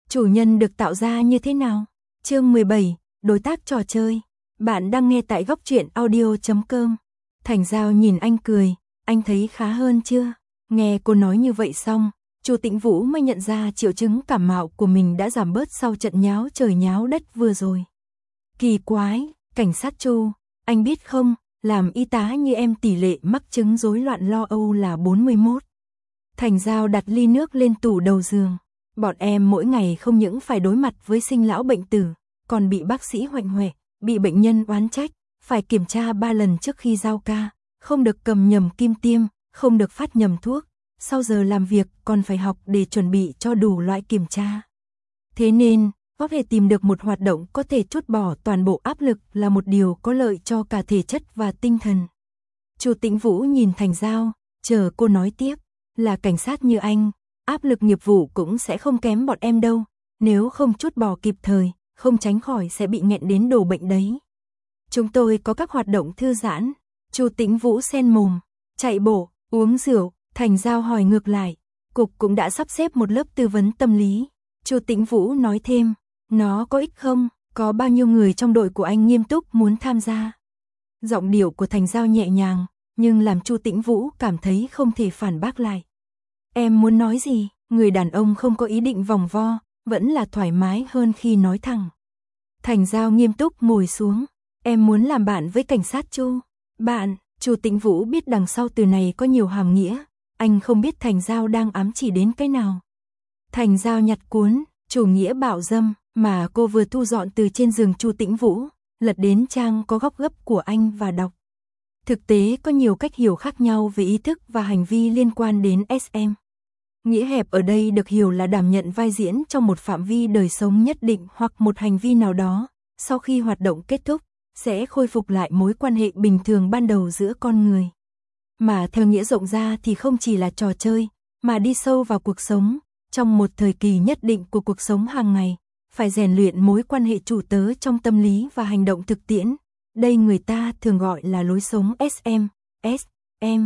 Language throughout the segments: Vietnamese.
chủ nhân được tạo ra như thế nào? Chương 17, đối tác trò chơi. Bạn đang nghe tại góc truyện audio.com. Thành Giao nhìn anh cười, anh thấy khá hơn chưa? Nghe cô nói như vậy xong, Chu Tĩnh Vũ mới nhận ra triệu chứng cảm mạo của mình đã giảm bớt sau trận nháo trời nháo đất vừa rồi. Kỳ quái, cảnh sát Chu, anh biết không, làm y tá như em tỷ lệ mắc chứng rối loạn lo âu là 41. Thành Giao đặt ly nước lên tủ đầu giường. Bọn em mỗi ngày không những phải đối mặt với sinh lão bệnh tử, còn bị bác sĩ hoạnh hoẹ, bị bệnh nhân oán trách, phải kiểm tra 3 lần trước khi giao ca, không được cầm nhầm kim tiêm, không được phát nhầm thuốc, sau giờ làm việc còn phải học để chuẩn bị cho đủ loại kiểm tra. Thế nên, có thể tìm được một hoạt động có thể trút bỏ toàn bộ áp lực là một điều có lợi cho cả thể chất và tinh thần. Chu Tĩnh Vũ nhìn Thành Giao, chờ cô nói tiếp, là cảnh sát như anh, áp lực nghiệp vụ cũng sẽ không kém bọn em đâu, nếu không trút bỏ kịp thời, không tránh khỏi sẽ bị nghẹn đến đổ bệnh đấy. Chúng tôi có các hoạt động thư giãn. Chu Tĩnh Vũ xen mồm, chạy bộ, uống rượu. Thành Giao hỏi ngược lại, cục cũng đã sắp xếp một lớp tư vấn tâm lý. Chu Tĩnh Vũ nói thêm, nó có ích không? Có bao nhiêu người trong đội của anh nghiêm túc muốn tham gia? Giọng điệu của Thành Giao nhẹ nhàng, nhưng làm Chu Tĩnh Vũ cảm thấy không thể phản bác lại. Em muốn nói gì? Người đàn ông không có ý định vòng vo, vẫn là thoải mái hơn khi nói thẳng. Thành Giao nghiêm túc ngồi xuống, em muốn làm bạn với cảnh sát Chu. Bạn? Chu Tĩnh Vũ biết đằng sau từ này có nhiều hàm nghĩa, anh không biết Thành Giao đang ám chỉ đến cái nào. Thành Giao nhặt cuốn Chủ nghĩa bạo dâm mà cô vừa thu dọn từ trên giường Chu Tĩnh Vũ, lật đến trang có góc gấp của anh và đọc. Thực tế có nhiều cách hiểu khác nhau về ý thức và hành vi liên quan đến SM. Nghĩa hẹp ở đây được hiểu là đảm nhận vai diễn trong một phạm vi đời sống nhất định hoặc một hành vi nào đó, sau khi hoạt động kết thúc, sẽ khôi phục lại mối quan hệ bình thường ban đầu giữa con người. Mà theo nghĩa rộng ra thì không chỉ là trò chơi, mà đi sâu vào cuộc sống, trong một thời kỳ nhất định của cuộc sống hàng ngày, phải rèn luyện mối quan hệ chủ tớ trong tâm lý và hành động thực tiễn. Đây người ta thường gọi là lối sống SM, SM,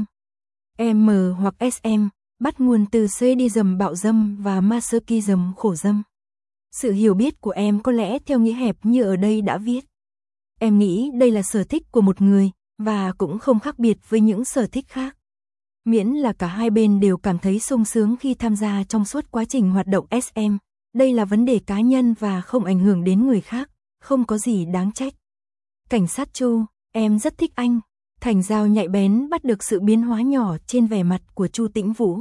M hoặc SM, bắt nguồn từ sadism bạo dâm và masochism khổ dâm. Sự hiểu biết của em có lẽ theo nghĩa hẹp như ở đây đã viết. Em nghĩ đây là sở thích của một người, và cũng không khác biệt với những sở thích khác. Miễn là cả hai bên đều cảm thấy sung sướng khi tham gia trong suốt quá trình hoạt động SM, đây là vấn đề cá nhân và không ảnh hưởng đến người khác, không có gì đáng trách. Cảnh sát Chu, em rất thích anh. Thành Giao nhạy bén bắt được sự biến hóa nhỏ trên vẻ mặt của Chu Tĩnh Vũ.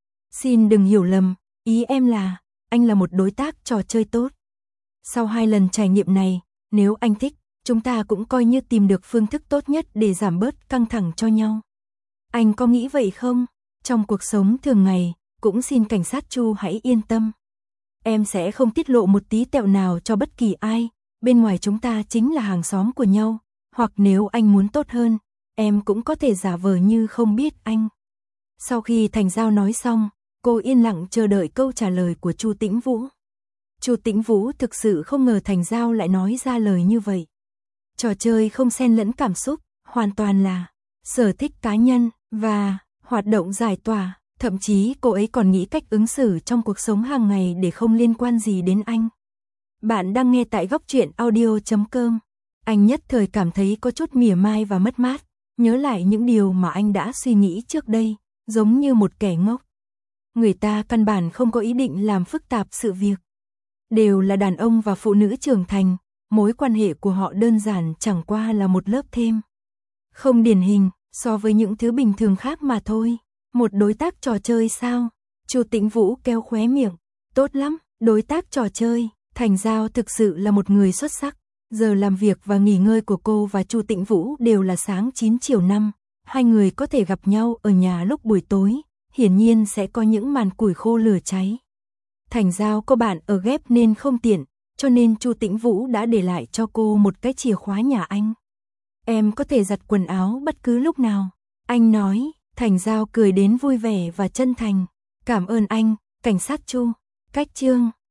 Xin đừng hiểu lầm, ý em là, anh là một đối tác trò chơi tốt. Sau 2 lần trải nghiệm này, nếu anh thích, chúng ta cũng coi như tìm được phương thức tốt nhất để giảm bớt căng thẳng cho nhau. Anh có nghĩ vậy không? Trong cuộc sống thường ngày, cũng xin cảnh sát Chu hãy yên tâm. Em sẽ không tiết lộ một tí tẹo nào cho bất kỳ ai, bên ngoài chúng ta chính là hàng xóm của nhau, hoặc nếu anh muốn tốt hơn, em cũng có thể giả vờ như không biết anh. Sau khi Thành Giao nói xong, cô yên lặng chờ đợi câu trả lời của Chu Tĩnh Vũ. Chu Tĩnh Vũ thực sự không ngờ Thành Giao lại nói ra lời như vậy. Trò chơi không xen lẫn cảm xúc, hoàn toàn là sở thích cá nhân và hoạt động giải tỏa, thậm chí cô ấy còn nghĩ cách ứng xử trong cuộc sống hàng ngày để không liên quan gì đến anh. Bạn đang nghe tại góc truyện audio.com. Anh nhất thời cảm thấy có chút mỉa mai và mất mát, nhớ lại những điều mà anh đã suy nghĩ trước đây, giống như một kẻ ngốc. Người ta căn bản không có ý định làm phức tạp sự việc. Đều là đàn ông và phụ nữ trưởng thành, mối quan hệ của họ đơn giản chẳng qua là một lớp thêm. Không điển hình, so với những thứ bình thường khác mà thôi. Một đối tác trò chơi sao? Chu Tĩnh Vũ keo khóe miệng. Tốt lắm, đối tác trò chơi. Thành Giao thực sự là một người xuất sắc. Giờ làm việc và nghỉ ngơi của cô và Chu Tĩnh Vũ đều là sáng 9 chiều 5. Hai người có thể gặp nhau ở nhà lúc buổi tối, hiển nhiên sẽ có những màn củi khô lửa cháy. Thành Giao có bạn ở ghép nên không tiện, cho nên Chu Tĩnh Vũ đã để lại cho cô một cái chìa khóa nhà anh. Em có thể giặt quần áo bất cứ lúc nào. Anh nói. Thành Giao cười đến vui vẻ và chân thành. Cảm ơn anh, cảnh sát Chu. Cách chương